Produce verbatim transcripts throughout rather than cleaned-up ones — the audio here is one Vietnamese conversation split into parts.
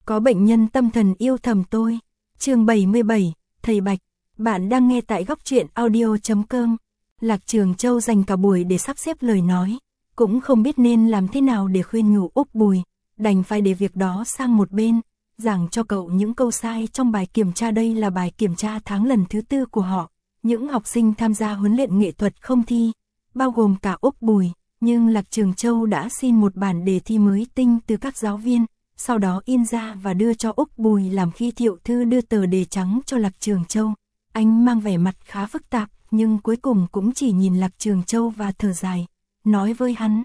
Có bệnh nhân tâm thần yêu thầm tôi. Chương bảy mươi bảy, Thầy Bạch. Bạn đang nghe tại góc truyện audio chấm com. Lạc Trường Châu dành cả buổi để sắp xếp lời nói, cũng không biết nên làm thế nào để khuyên nhủ Úc Bùi, đành phải để việc đó sang một bên, giảng cho cậu những câu sai trong bài kiểm tra. Đây là bài kiểm tra tháng lần thứ tư của họ, những học sinh tham gia huấn luyện nghệ thuật không thi, bao gồm cả Úc Bùi, nhưng Lạc Trường Châu đã xin một bản đề thi mới tinh từ các giáo viên, sau đó in ra và đưa cho Úc Bùi. Làm khi Thiệu Thư đưa tờ đề trắng cho Lạc Trường Châu, anh mang vẻ mặt khá phức tạp, nhưng cuối cùng cũng chỉ nhìn Lạc Trường Châu và thở dài, nói với hắn: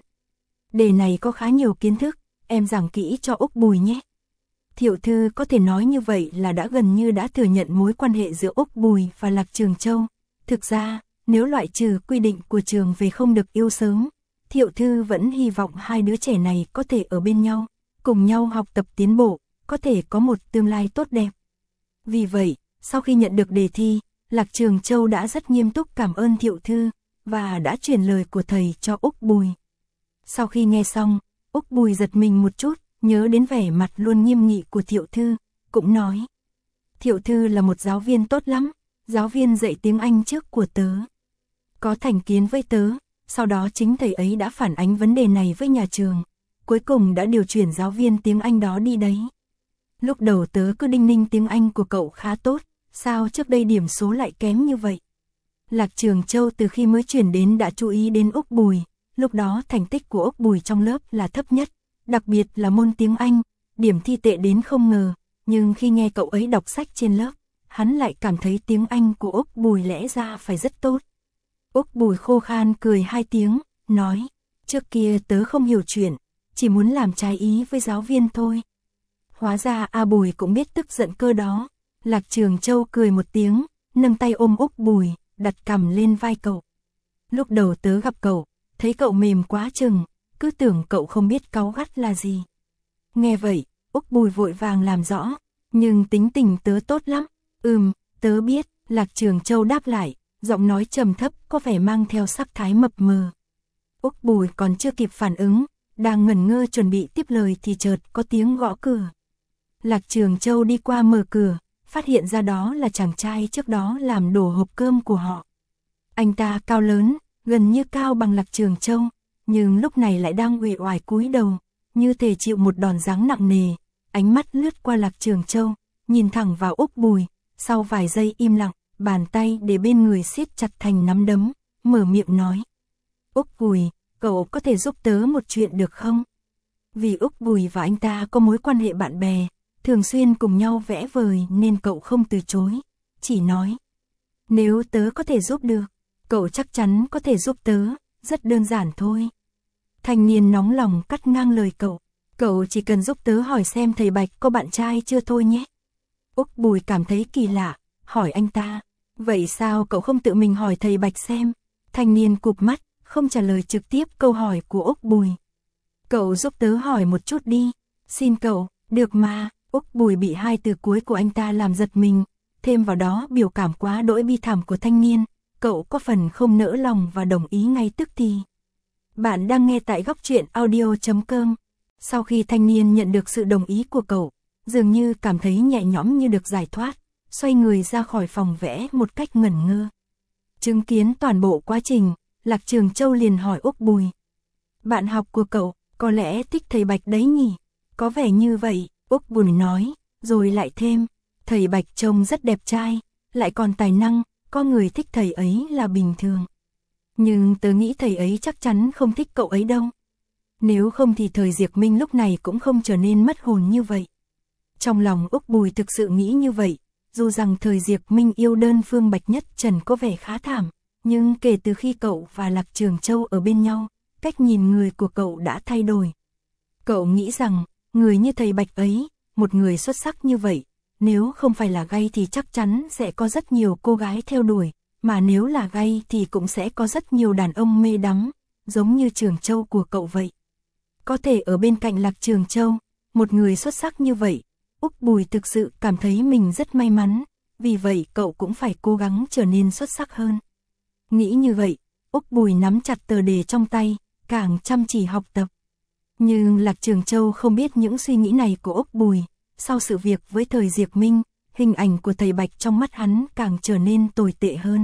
đề này có khá nhiều kiến thức, em giảng kỹ cho Úc Bùi nhé. Thiệu Thư có thể nói như vậy là đã gần như đã thừa nhận mối quan hệ giữa Úc Bùi và Lạc Trường Châu. Thực ra, nếu loại trừ quy định của trường về không được yêu sớm, Thiệu Thư vẫn hy vọng hai đứa trẻ này có thể ở bên nhau, cùng nhau học tập tiến bộ, có thể có một tương lai tốt đẹp. Vì vậy, sau khi nhận được đề thi, Lạc Trường Châu đã rất nghiêm túc cảm ơn Thiệu Thư, và đã truyền lời của thầy cho Úc Bùi. Sau khi nghe xong, Úc Bùi giật mình một chút, nhớ đến vẻ mặt luôn nghiêm nghị của Thiệu Thư, cũng nói: Thiệu Thư là một giáo viên tốt lắm, giáo viên dạy tiếng Anh trước của tớ. Có thành kiến với tớ, sau đó chính thầy ấy đã phản ánh vấn đề này với nhà trường, cuối cùng đã điều chuyển giáo viên tiếng Anh đó đi đấy. Lúc đầu tớ cứ đinh ninh tiếng Anh của cậu khá tốt, sao trước đây điểm số lại kém như vậy? Lạc Trường Châu từ khi mới chuyển đến đã chú ý đến Úc Bùi, lúc đó thành tích của Úc Bùi trong lớp là thấp nhất, đặc biệt là môn tiếng Anh, điểm thi tệ đến không ngờ, nhưng khi nghe cậu ấy đọc sách trên lớp, hắn lại cảm thấy tiếng Anh của Úc Bùi lẽ ra phải rất tốt. Úc Bùi khô khan cười hai tiếng, nói: trước kia tớ không hiểu chuyện, chỉ muốn làm trái ý với giáo viên thôi. Hóa ra A Bùi cũng biết tức giận cơ đó. Lạc Trường Châu cười một tiếng, nâng tay ôm Úc Bùi, đặt cằm lên vai cậu. Lúc đầu tớ gặp cậu, thấy cậu mềm quá chừng, cứ tưởng cậu không biết cáu gắt là gì. Nghe vậy, Úc Bùi vội vàng làm rõ: nhưng tính tình tớ tốt lắm. Ừm, tớ biết. Lạc Trường Châu đáp lại, giọng nói trầm thấp có vẻ mang theo sắc thái mập mờ. Úc Bùi còn chưa kịp phản ứng, đang ngẩn ngơ chuẩn bị tiếp lời thì chợt có tiếng gõ cửa. Lạc Trường Châu đi qua mở cửa, phát hiện ra đó là chàng trai trước đó làm đổ hộp cơm của họ. Anh ta cao lớn, gần như cao bằng Lạc Trường Châu, nhưng lúc này lại đang uể oải cúi đầu, như thể chịu một đòn giáng nặng nề. Ánh mắt lướt qua Lạc Trường Châu, nhìn thẳng vào Úc Bùi, sau vài giây im lặng, bàn tay để bên người siết chặt thành nắm đấm, mở miệng nói: Úc Bùi, cậu có thể giúp tớ một chuyện được không? Vì Úc Bùi và anh ta có mối quan hệ bạn bè, thường xuyên cùng nhau vẽ vời nên cậu không từ chối, chỉ nói: nếu tớ có thể giúp được, cậu chắc chắn có thể giúp tớ, rất đơn giản thôi. Thanh niên nóng lòng cắt ngang lời cậu: cậu chỉ cần giúp tớ hỏi xem thầy Bạch có bạn trai chưa thôi nhé. Úc Bùi cảm thấy kỳ lạ, hỏi anh ta: vậy sao cậu không tự mình hỏi thầy Bạch xem? Thanh niên cụp mắt, không trả lời trực tiếp câu hỏi của Úc Bùi. Cậu giúp tớ hỏi một chút đi, xin cậu. Được mà. Úc Bùi bị hai từ cuối của anh ta làm giật mình, thêm vào đó biểu cảm quá đỗi bi thảm của thanh niên, cậu có phần không nỡ lòng và đồng ý ngay tức thì. Bạn đang nghe tại góc truyện audio chấm com. Sau khi thanh niên nhận được sự đồng ý của cậu, dường như cảm thấy nhẹ nhõm như được giải thoát, xoay người ra khỏi phòng vẽ một cách ngẩn ngơ. Chứng kiến toàn bộ quá trình, Lạc Trường Châu liền hỏi Úc Bùi: bạn học của cậu có lẽ thích thầy Bạch đấy nhỉ? Có vẻ như vậy. Úc Bùi nói, rồi lại thêm: thầy Bạch trông rất đẹp trai, lại còn tài năng, có người thích thầy ấy là bình thường. Nhưng tớ nghĩ thầy ấy chắc chắn không thích cậu ấy đâu. Nếu không thì thời Diệp Minh lúc này cũng không trở nên mất hồn như vậy. Trong lòng Úc Bùi thực sự nghĩ như vậy, dù rằng thời Diệp Minh yêu đơn phương Bạch Nhất Trần có vẻ khá thảm, nhưng kể từ khi cậu và Lạc Trường Châu ở bên nhau, cách nhìn người của cậu đã thay đổi. Cậu nghĩ rằng, người như thầy Bạch ấy, một người xuất sắc như vậy, nếu không phải là gay thì chắc chắn sẽ có rất nhiều cô gái theo đuổi, mà nếu là gay thì cũng sẽ có rất nhiều đàn ông mê đắm, giống như Trường Châu của cậu vậy. Có thể ở bên cạnh Lạc Trường Châu, một người xuất sắc như vậy, Úc Bùi thực sự cảm thấy mình rất may mắn, vì vậy cậu cũng phải cố gắng trở nên xuất sắc hơn. Nghĩ như vậy, Úc Bùi nắm chặt tờ đề trong tay, càng chăm chỉ học tập. Nhưng Lạc Trường Châu không biết những suy nghĩ này của Úc Bùi, sau sự việc với thời Diệp Minh, hình ảnh của thầy Bạch trong mắt hắn càng trở nên tồi tệ hơn.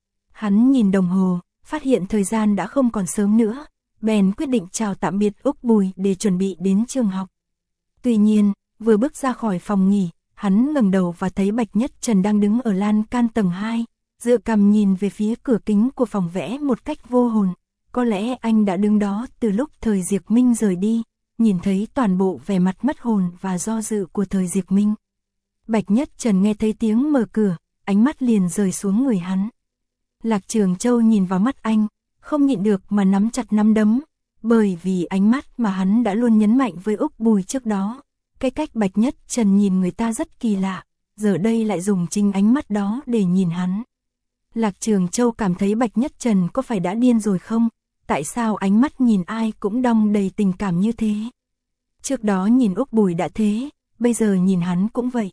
Hắn nhìn đồng hồ, phát hiện thời gian đã không còn sớm nữa, bèn quyết định chào tạm biệt Úc Bùi để chuẩn bị đến trường học. Tuy nhiên, vừa bước ra khỏi phòng nghỉ, hắn ngẩng đầu và thấy Bạch Nhất Trần đang đứng ở lan can tầng hai, dựa cằm nhìn về phía cửa kính của phòng vẽ một cách vô hồn. Có lẽ anh đã đứng đó từ lúc thời Diệp Minh rời đi, nhìn thấy toàn bộ vẻ mặt mất hồn và do dự của thời Diệp Minh. Bạch Nhất Trần nghe thấy tiếng mở cửa, ánh mắt liền rời xuống người hắn. Lạc Trường Châu nhìn vào mắt anh, không nhịn được mà nắm chặt nắm đấm, bởi vì ánh mắt mà hắn đã luôn nhấn mạnh với Úc Bùi trước đó. Cái cách Bạch Nhất Trần nhìn người ta rất kỳ lạ, giờ đây lại dùng chính ánh mắt đó để nhìn hắn. Lạc Trường Châu cảm thấy Bạch Nhất Trần có phải đã điên rồi không? Tại sao ánh mắt nhìn ai cũng đong đầy tình cảm như thế? Trước đó nhìn Úc Bùi đã thế, bây giờ nhìn hắn cũng vậy.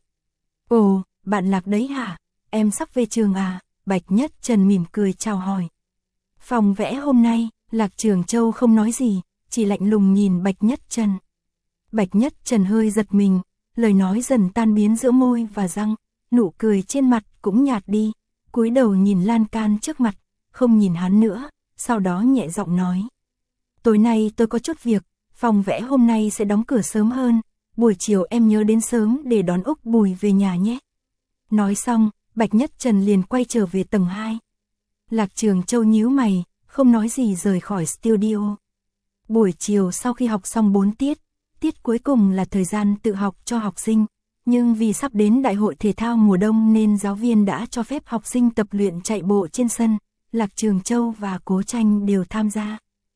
Ồ, bạn Lạc đấy hả? Em sắp về trường à? Bạch Nhất Trần mỉm cười chào hỏi. Phòng vẽ hôm nay, Lạc Trường Châu không nói gì, chỉ lạnh lùng nhìn Bạch Nhất Trần. Bạch Nhất Trần hơi giật mình, lời nói dần tan biến giữa môi và răng, nụ cười trên mặt cũng nhạt đi, cúi đầu nhìn lan can trước mặt, không nhìn hắn nữa, sau đó nhẹ giọng nói. Tối nay tôi có chút việc, phòng vẽ hôm nay sẽ đóng cửa sớm hơn, buổi chiều em nhớ đến sớm để đón Úc Bùi về nhà nhé. Nói xong, Bạch Nhất Trần liền quay trở về tầng hai. Lạc Trường Châu nhíu mày, không nói gì rời khỏi studio. Buổi chiều sau khi học xong bốn tiết, tiết cuối cùng là thời gian tự học cho học sinh, nhưng vì sắp đến đại hội thể thao mùa đông nên giáo viên đã cho phép học sinh tập luyện chạy bộ trên sân. Lạc Trường Châu và Cố Tranh đều tham gia.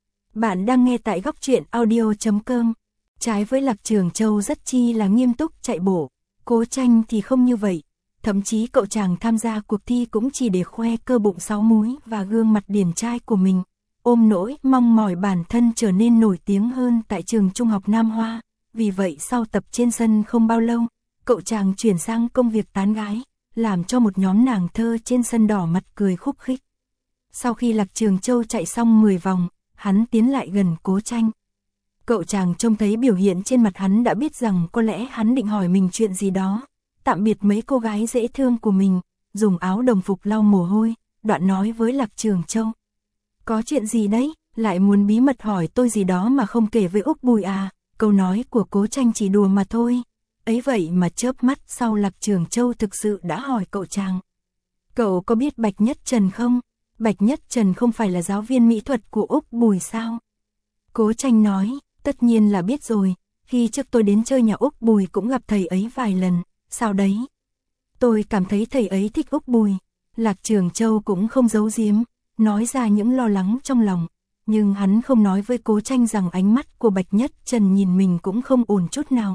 Bạn đang nghe tại góc truyện audio chấm com. Trái với Lạc Trường Châu rất chi là nghiêm túc chạy bộ, Cố Tranh thì không như vậy. Thậm chí cậu chàng tham gia cuộc thi cũng chỉ để khoe cơ bụng sáu múi và gương mặt điển trai của mình, ôm nỗi mong mỏi bản thân trở nên nổi tiếng hơn tại trường trung học Nam Hoa. Vì vậy sau tập trên sân không bao lâu, cậu chàng chuyển sang công việc tán gái, làm cho một nhóm nàng thơ trên sân đỏ mặt cười khúc khích. Sau khi Lạc Trường Châu chạy xong mười vòng, hắn tiến lại gần Cố Tranh. Cậu chàng trông thấy biểu hiện trên mặt hắn đã biết rằng có lẽ hắn định hỏi mình chuyện gì đó. Tạm biệt mấy cô gái dễ thương của mình, dùng áo đồng phục lau mồ hôi, đoạn nói với Lạc Trường Châu. Có chuyện gì đấy, lại muốn bí mật hỏi tôi gì đó mà không kể với Úc Bùi à? Câu nói của Cố Tranh chỉ đùa mà thôi. Ấy vậy mà chớp mắt sau Lạc Trường Châu thực sự đã hỏi cậu chàng. Cậu có biết Bạch Nhất Trần không? Bạch Nhất Trần không phải là giáo viên mỹ thuật của Úc Bùi sao? Cố Tranh nói, tất nhiên là biết rồi, khi trước tôi đến chơi nhà Úc Bùi cũng gặp thầy ấy vài lần, sao đấy? Tôi cảm thấy thầy ấy thích Úc Bùi. Lạc Trường Châu cũng không giấu giếm, nói ra những lo lắng trong lòng, nhưng hắn không nói với Cố Tranh rằng ánh mắt của Bạch Nhất Trần nhìn mình cũng không ổn chút nào.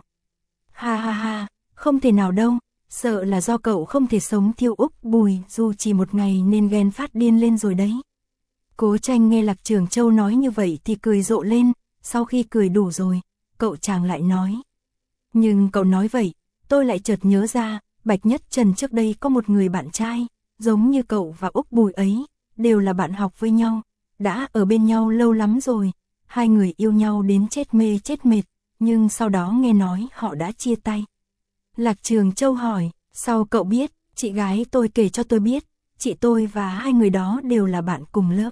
Ha ha ha, không thể nào đâu, sợ là do cậu không thể sống thiếu Úc Bùi dù chỉ một ngày nên ghen phát điên lên rồi đấy. Cố Tranh nghe Lạc Trường Châu nói như vậy thì cười rộ lên, sau khi cười đủ rồi, cậu chàng lại nói. Nhưng cậu nói vậy, tôi lại chợt nhớ ra, Bạch Nhất Trần trước đây có một người bạn trai, giống như cậu và Úc Bùi ấy, đều là bạn học với nhau, đã ở bên nhau lâu lắm rồi, hai người yêu nhau đến chết mê chết mệt, nhưng sau đó nghe nói họ đã chia tay. Lạc Trường Châu hỏi, sao cậu biết? Chị gái tôi kể cho tôi biết, chị tôi và hai người đó đều là bạn cùng lớp.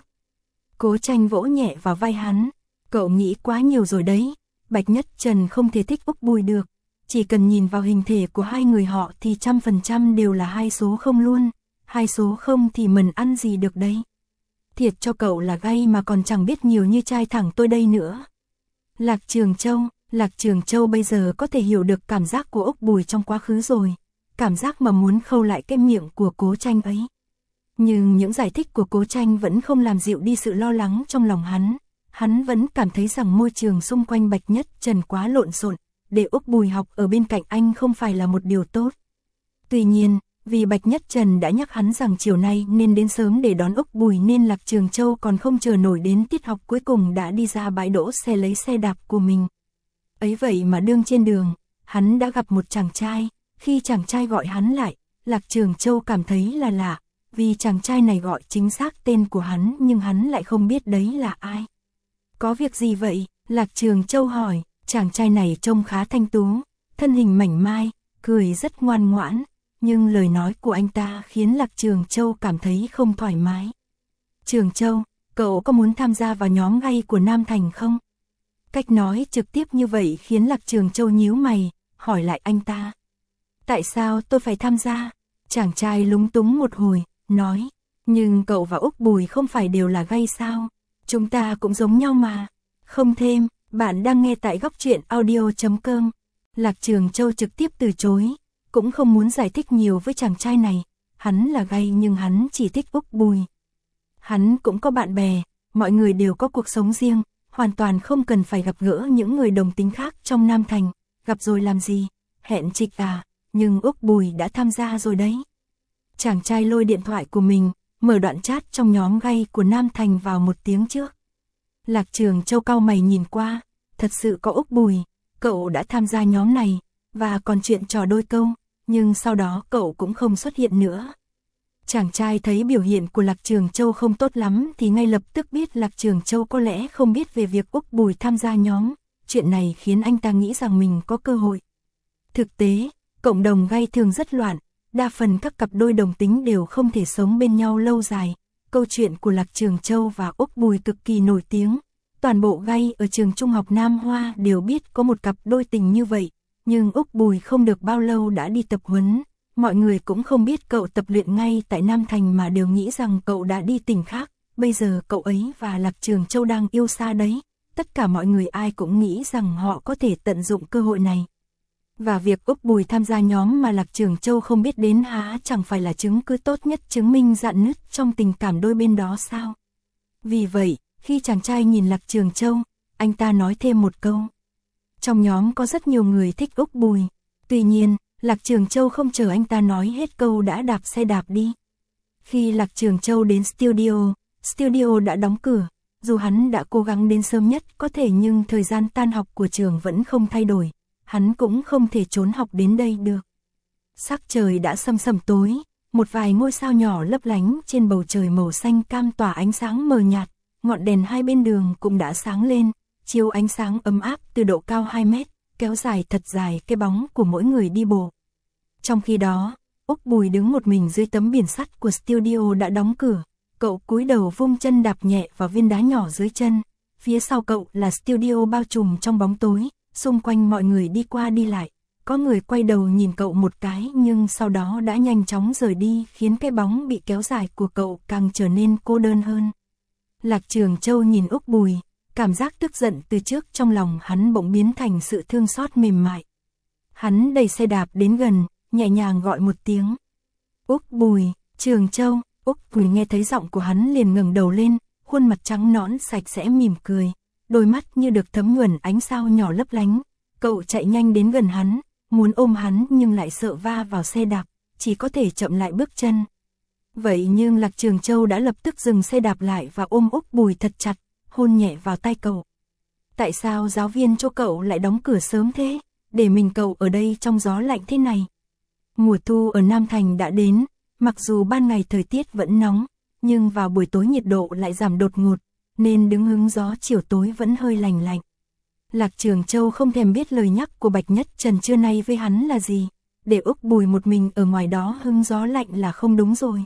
Cố Tranh vỗ nhẹ vào vai hắn, cậu nghĩ quá nhiều rồi đấy, Bạch Nhất Trần không thể thích Úc Bùi được, chỉ cần nhìn vào hình thể của hai người họ thì trăm phần trăm đều là hai số không luôn, hai số không thì mình ăn gì được đấy. Thiệt cho cậu là gay mà còn chẳng biết nhiều như trai thẳng tôi đây nữa. Lạc Trường Châu, Lạc Trường Châu bây giờ có thể hiểu được cảm giác của Úc Bùi trong quá khứ rồi, cảm giác mà muốn khâu lại cái miệng của Cố Tranh ấy. Nhưng những giải thích của Cố Tranh vẫn không làm dịu đi sự lo lắng trong lòng hắn, hắn vẫn cảm thấy rằng môi trường xung quanh Bạch Nhất Trần quá lộn xộn, để Úc Bùi học ở bên cạnh anh không phải là một điều tốt. Tuy nhiên, vì Bạch Nhất Trần đã nhắc hắn rằng chiều nay nên đến sớm để đón Úc Bùi nên Lạc Trường Châu còn không chờ nổi đến tiết học cuối cùng đã đi ra bãi đỗ xe lấy xe đạp của mình. Ấy vậy mà đương trên đường, hắn đã gặp một chàng trai, khi chàng trai gọi hắn lại, Lạc Trường Châu cảm thấy là lạ, vì chàng trai này gọi chính xác tên của hắn nhưng hắn lại không biết đấy là ai. Có việc gì vậy? Lạc Trường Châu hỏi, chàng trai này trông khá thanh tú, thân hình mảnh mai, cười rất ngoan ngoãn, nhưng lời nói của anh ta khiến Lạc Trường Châu cảm thấy không thoải mái. Trường Châu, cậu có muốn tham gia vào nhóm gay của Nam Thành không? Cách nói trực tiếp như vậy khiến Lạc Trường Châu nhíu mày, hỏi lại anh ta. Tại sao tôi phải tham gia? Chàng trai lúng túng một hồi, nói, nhưng cậu và Úc Bùi không phải đều là gay sao? Chúng ta cũng giống nhau mà. Không thêm, bạn đang nghe tại góc truyện audio chấm com. Lạc Trường Châu trực tiếp từ chối, cũng không muốn giải thích nhiều với chàng trai này. Hắn là gay nhưng hắn chỉ thích Úc Bùi. Hắn cũng có bạn bè, mọi người đều có cuộc sống riêng, hoàn toàn không cần phải gặp gỡ những người đồng tính khác trong Nam Thành. Gặp rồi làm gì? Hẹn trịch à? Nhưng Úc Bùi đã tham gia rồi đấy. Chàng trai lôi điện thoại của mình, mở đoạn chat trong nhóm gay của Nam Thành vào một tiếng trước. Lạc Trường Châu cau mày nhìn qua, thật sự có Úc Bùi, cậu đã tham gia nhóm này, và còn chuyện trò đôi câu, nhưng sau đó cậu cũng không xuất hiện nữa. Chàng trai thấy biểu hiện của Lạc Trường Châu không tốt lắm thì ngay lập tức biết Lạc Trường Châu có lẽ không biết về việc Úc Bùi tham gia nhóm, chuyện này khiến anh ta nghĩ rằng mình có cơ hội. Thực tế, cộng đồng gay thường rất loạn, đa phần các cặp đôi đồng tính đều không thể sống bên nhau lâu dài. Câu chuyện của Lạc Trường Châu và Úc Bùi cực kỳ nổi tiếng, toàn bộ gay ở trường trung học Nam Hoa đều biết có một cặp đôi tình như vậy, nhưng Úc Bùi không được bao lâu đã đi tập huấn, mọi người cũng không biết cậu tập luyện ngay tại Nam Thành mà đều nghĩ rằng cậu đã đi tỉnh khác, bây giờ cậu ấy và Lạc Trường Châu đang yêu xa đấy, tất cả mọi người ai cũng nghĩ rằng họ có thể tận dụng cơ hội này. Và việc Úc Bùi tham gia nhóm mà Lạc Trường Châu không biết đến há chẳng phải là chứng cứ tốt nhất chứng minh rạn nứt trong tình cảm đôi bên đó sao? Vì vậy, khi chàng trai nhìn Lạc Trường Châu, anh ta nói thêm một câu. Trong nhóm có rất nhiều người thích Úc Bùi. Tuy nhiên, Lạc Trường Châu không chờ anh ta nói hết câu đã đạp xe đạp đi. Khi Lạc Trường Châu đến studio, studio đã đóng cửa. Dù hắn đã cố gắng đến sớm nhất có thể nhưng thời gian tan học của trường vẫn không thay đổi. Hắn cũng không thể trốn học đến đây được. Sắc trời đã sầm sầm tối, một vài ngôi sao nhỏ lấp lánh trên bầu trời màu xanh cam tỏa ánh sáng mờ nhạt, ngọn đèn hai bên đường cũng đã sáng lên, chiếu ánh sáng ấm áp từ độ cao hai mét, kéo dài thật dài cái bóng của mỗi người đi bộ. Trong khi đó, Úc Bùi đứng một mình dưới tấm biển sắt của studio đã đóng cửa, cậu cúi đầu vung chân đạp nhẹ vào viên đá nhỏ dưới chân, phía sau cậu là studio bao trùm trong bóng tối. Xung quanh mọi người đi qua đi lại, có người quay đầu nhìn cậu một cái nhưng sau đó đã nhanh chóng rời đi khiến cái bóng bị kéo dài của cậu càng trở nên cô đơn hơn. Lạc Trường Châu nhìn Úc Bùi, cảm giác tức giận từ trước trong lòng hắn bỗng biến thành sự thương xót mềm mại. Hắn đẩy xe đạp đến gần, nhẹ nhàng gọi một tiếng. Úc Bùi, Trường Châu, Úc Bùi nghe thấy giọng của hắn liền ngẩng đầu lên, khuôn mặt trắng nõn sạch sẽ mỉm cười. Đôi mắt như được thấm nhuần ánh sao nhỏ lấp lánh, cậu chạy nhanh đến gần hắn, muốn ôm hắn nhưng lại sợ va vào xe đạp, chỉ có thể chậm lại bước chân. Vậy nhưng Lạc Trường Châu đã lập tức dừng xe đạp lại và ôm Úc Bùi thật chặt, hôn nhẹ vào tay cậu. Tại sao giáo viên cho cậu lại đóng cửa sớm thế, để mình cậu ở đây trong gió lạnh thế này? Mùa thu ở Nam Thành đã đến, mặc dù ban ngày thời tiết vẫn nóng, nhưng vào buổi tối nhiệt độ lại giảm đột ngột. Nên đứng hứng gió chiều tối vẫn hơi lành lạnh. Lạc Trường Châu không thèm biết lời nhắc của Bạch Nhất Trần trưa nay với hắn là gì, để Úc Bùi một mình ở ngoài đó hứng gió lạnh là không đúng rồi.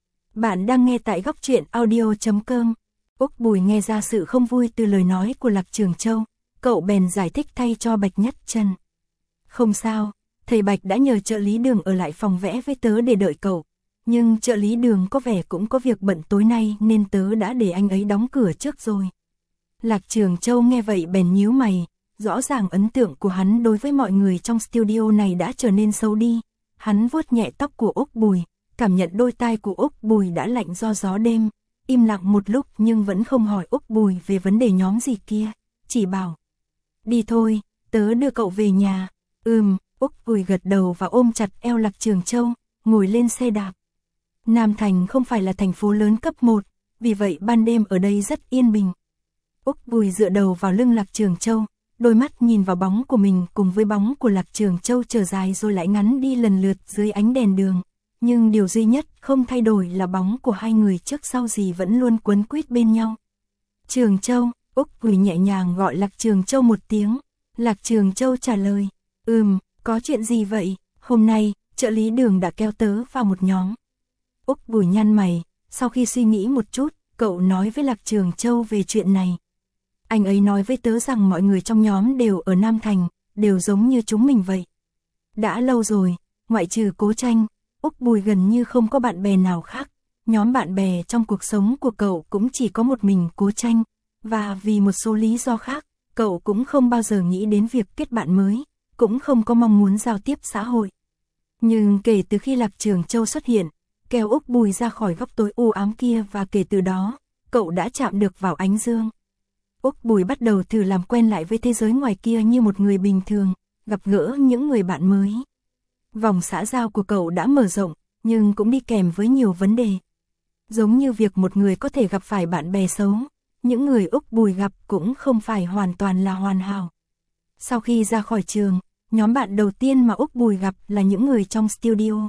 Bạn đang nghe tại góc truyện audio chấm com. Úc Bùi nghe ra sự không vui từ lời nói của Lạc Trường Châu, cậu bèn giải thích thay cho Bạch Nhất Trần. Không sao, thầy Bạch đã nhờ trợ lý Đường ở lại phòng vẽ với tớ để đợi cậu. Nhưng trợ lý Đường có vẻ cũng có việc bận tối nay nên tớ đã để anh ấy đóng cửa trước rồi. Lạc Trường Châu nghe vậy bèn nhíu mày, rõ ràng ấn tượng của hắn đối với mọi người trong studio này đã trở nên xấu đi. Hắn vuốt nhẹ tóc của Úc Bùi, cảm nhận đôi tai của Úc Bùi đã lạnh do gió đêm, im lặng một lúc nhưng vẫn không hỏi Úc Bùi về vấn đề nhóm gì kia, chỉ bảo. Đi thôi, tớ đưa cậu về nhà. Ừm, Úc Bùi gật đầu và ôm chặt eo Lạc Trường Châu, ngồi lên xe đạp. Nam Thành không phải là thành phố lớn cấp một, vì vậy ban đêm ở đây rất yên bình. Úc Bùi dựa đầu vào lưng Lạc Trường Châu, đôi mắt nhìn vào bóng của mình cùng với bóng của Lạc Trường Châu trở dài rồi lại ngắn đi lần lượt dưới ánh đèn đường. Nhưng điều duy nhất không thay đổi là bóng của hai người trước sau gì vẫn luôn quấn quýt bên nhau. Trường Châu, Úc Bùi nhẹ nhàng gọi Lạc Trường Châu một tiếng. Lạc Trường Châu trả lời, ừm, Có chuyện gì vậy? Hôm nay, trợ lý Đường đã kéo tớ vào một nhóm. Úc Bùi nhăn mày, sau khi suy nghĩ một chút, cậu nói với Lạc Trường Châu về chuyện này. Anh ấy nói với tớ rằng mọi người trong nhóm đều ở Nam Thành, đều giống như chúng mình vậy. Đã lâu rồi, ngoại trừ Cố Tranh, Úc Bùi gần như không có bạn bè nào khác. Nhóm bạn bè trong cuộc sống của cậu cũng chỉ có một mình Cố Tranh, và vì một số lý do khác, cậu cũng không bao giờ nghĩ đến việc kết bạn mới, cũng không có mong muốn giao tiếp xã hội. Nhưng kể từ khi Lạc Trường Châu xuất hiện, kéo Úc Bùi ra khỏi góc tối u ám kia và kể từ đó, cậu đã chạm được vào ánh dương. Úc Bùi bắt đầu thử làm quen lại với thế giới ngoài kia như một người bình thường, gặp gỡ những người bạn mới. Vòng xã giao của cậu đã mở rộng, nhưng cũng đi kèm với nhiều vấn đề. Giống như việc một người có thể gặp phải bạn bè xấu, những người Úc Bùi gặp cũng không phải hoàn toàn là hoàn hảo. Sau khi ra khỏi trường, nhóm bạn đầu tiên mà Úc Bùi gặp là những người trong studio.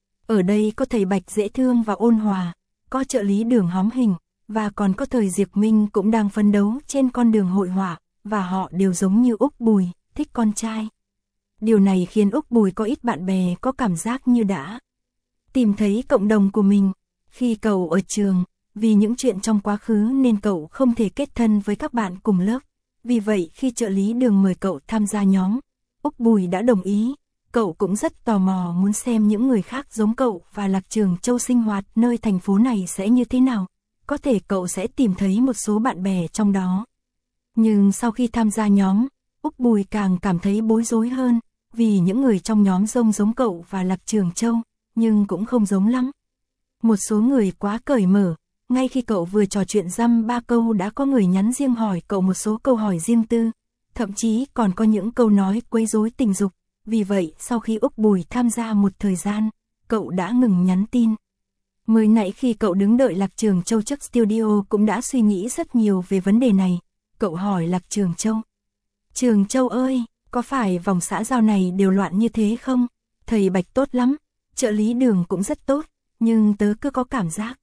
Ở đây có thầy Bạch dễ thương và ôn hòa, có trợ lý Đường hóm hình, và còn có thời Diệp Minh cũng đang phấn đấu trên con đường hội họa, và họ đều giống như Úc Bùi, thích con trai. Điều này khiến Úc Bùi có ít bạn bè có cảm giác như đã tìm thấy cộng đồng của mình. Khi cậu ở trường, vì những chuyện trong quá khứ nên cậu không thể kết thân với các bạn cùng lớp. Vì vậy khi trợ lý Đường mời cậu tham gia nhóm, Úc Bùi đã đồng ý. Cậu cũng rất tò mò muốn xem những người khác giống cậu và Lạc Trường Châu sinh hoạt nơi thành phố này sẽ như thế nào. Có thể cậu sẽ tìm thấy một số bạn bè trong đó. Nhưng sau khi tham gia nhóm, Úc Bùi càng cảm thấy bối rối hơn, vì những người trong nhóm giống giống cậu và Lạc Trường Châu, nhưng cũng không giống lắm. Một số người quá cởi mở, ngay khi cậu vừa trò chuyện dăm ba câu đã có người nhắn riêng hỏi cậu một số câu hỏi riêng tư, thậm chí còn có những câu nói quấy rối tình dục. Vì vậy, sau khi Úc Bùi tham gia một thời gian, cậu đã ngừng nhắn tin. Mới nãy khi cậu đứng đợi Lạc Trường Châu trước studio cũng đã suy nghĩ rất nhiều về vấn đề này. Cậu hỏi Lạc Trường Châu. Trường Châu ơi, có phải vòng xã giao này đều loạn như thế không? Thầy Bạch tốt lắm, trợ lý Đường cũng rất tốt, nhưng tớ cứ có cảm giác.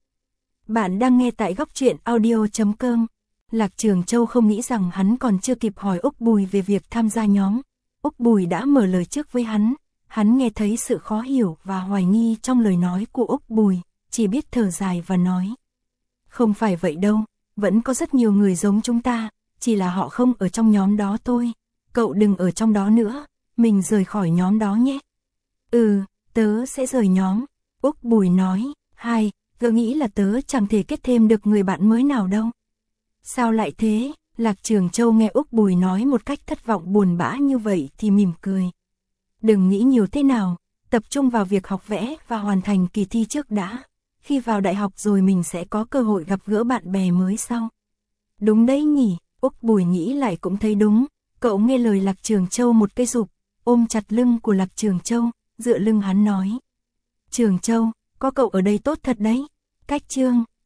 Bạn đang nghe tại góc truyện audio chấm com. Lạc Trường Châu không nghĩ rằng hắn còn chưa kịp hỏi Úc Bùi về việc tham gia nhóm. Úc Bùi đã mở lời trước với hắn. Hắn nghe thấy sự khó hiểu và hoài nghi trong lời nói của Úc Bùi, chỉ biết thở dài và nói. Không phải vậy đâu, vẫn có rất nhiều người giống chúng ta, chỉ là họ không ở trong nhóm đó thôi. Cậu đừng ở trong đó nữa, mình rời khỏi nhóm đó nhé. Ừ, tớ sẽ rời nhóm. Úc Bùi nói. Hai, gỡ nghĩ là tớ chẳng thể kết thêm được người bạn mới nào đâu. Sao lại thế? Lạc Trường Châu nghe Úc Bùi nói một cách thất vọng buồn bã như vậy thì mỉm cười. Đừng nghĩ nhiều thế nào, tập trung vào việc học vẽ và hoàn thành kỳ thi trước đã. Khi vào đại học rồi mình sẽ có cơ hội gặp gỡ bạn bè mới sau. Đúng đấy nhỉ, Úc Bùi nghĩ lại cũng thấy đúng. Cậu nghe lời Lạc Trường Châu một cái rụp, ôm chặt lưng của Lạc Trường Châu, dựa lưng hắn nói. Trường Châu, có cậu ở đây tốt thật đấy. Cách chương,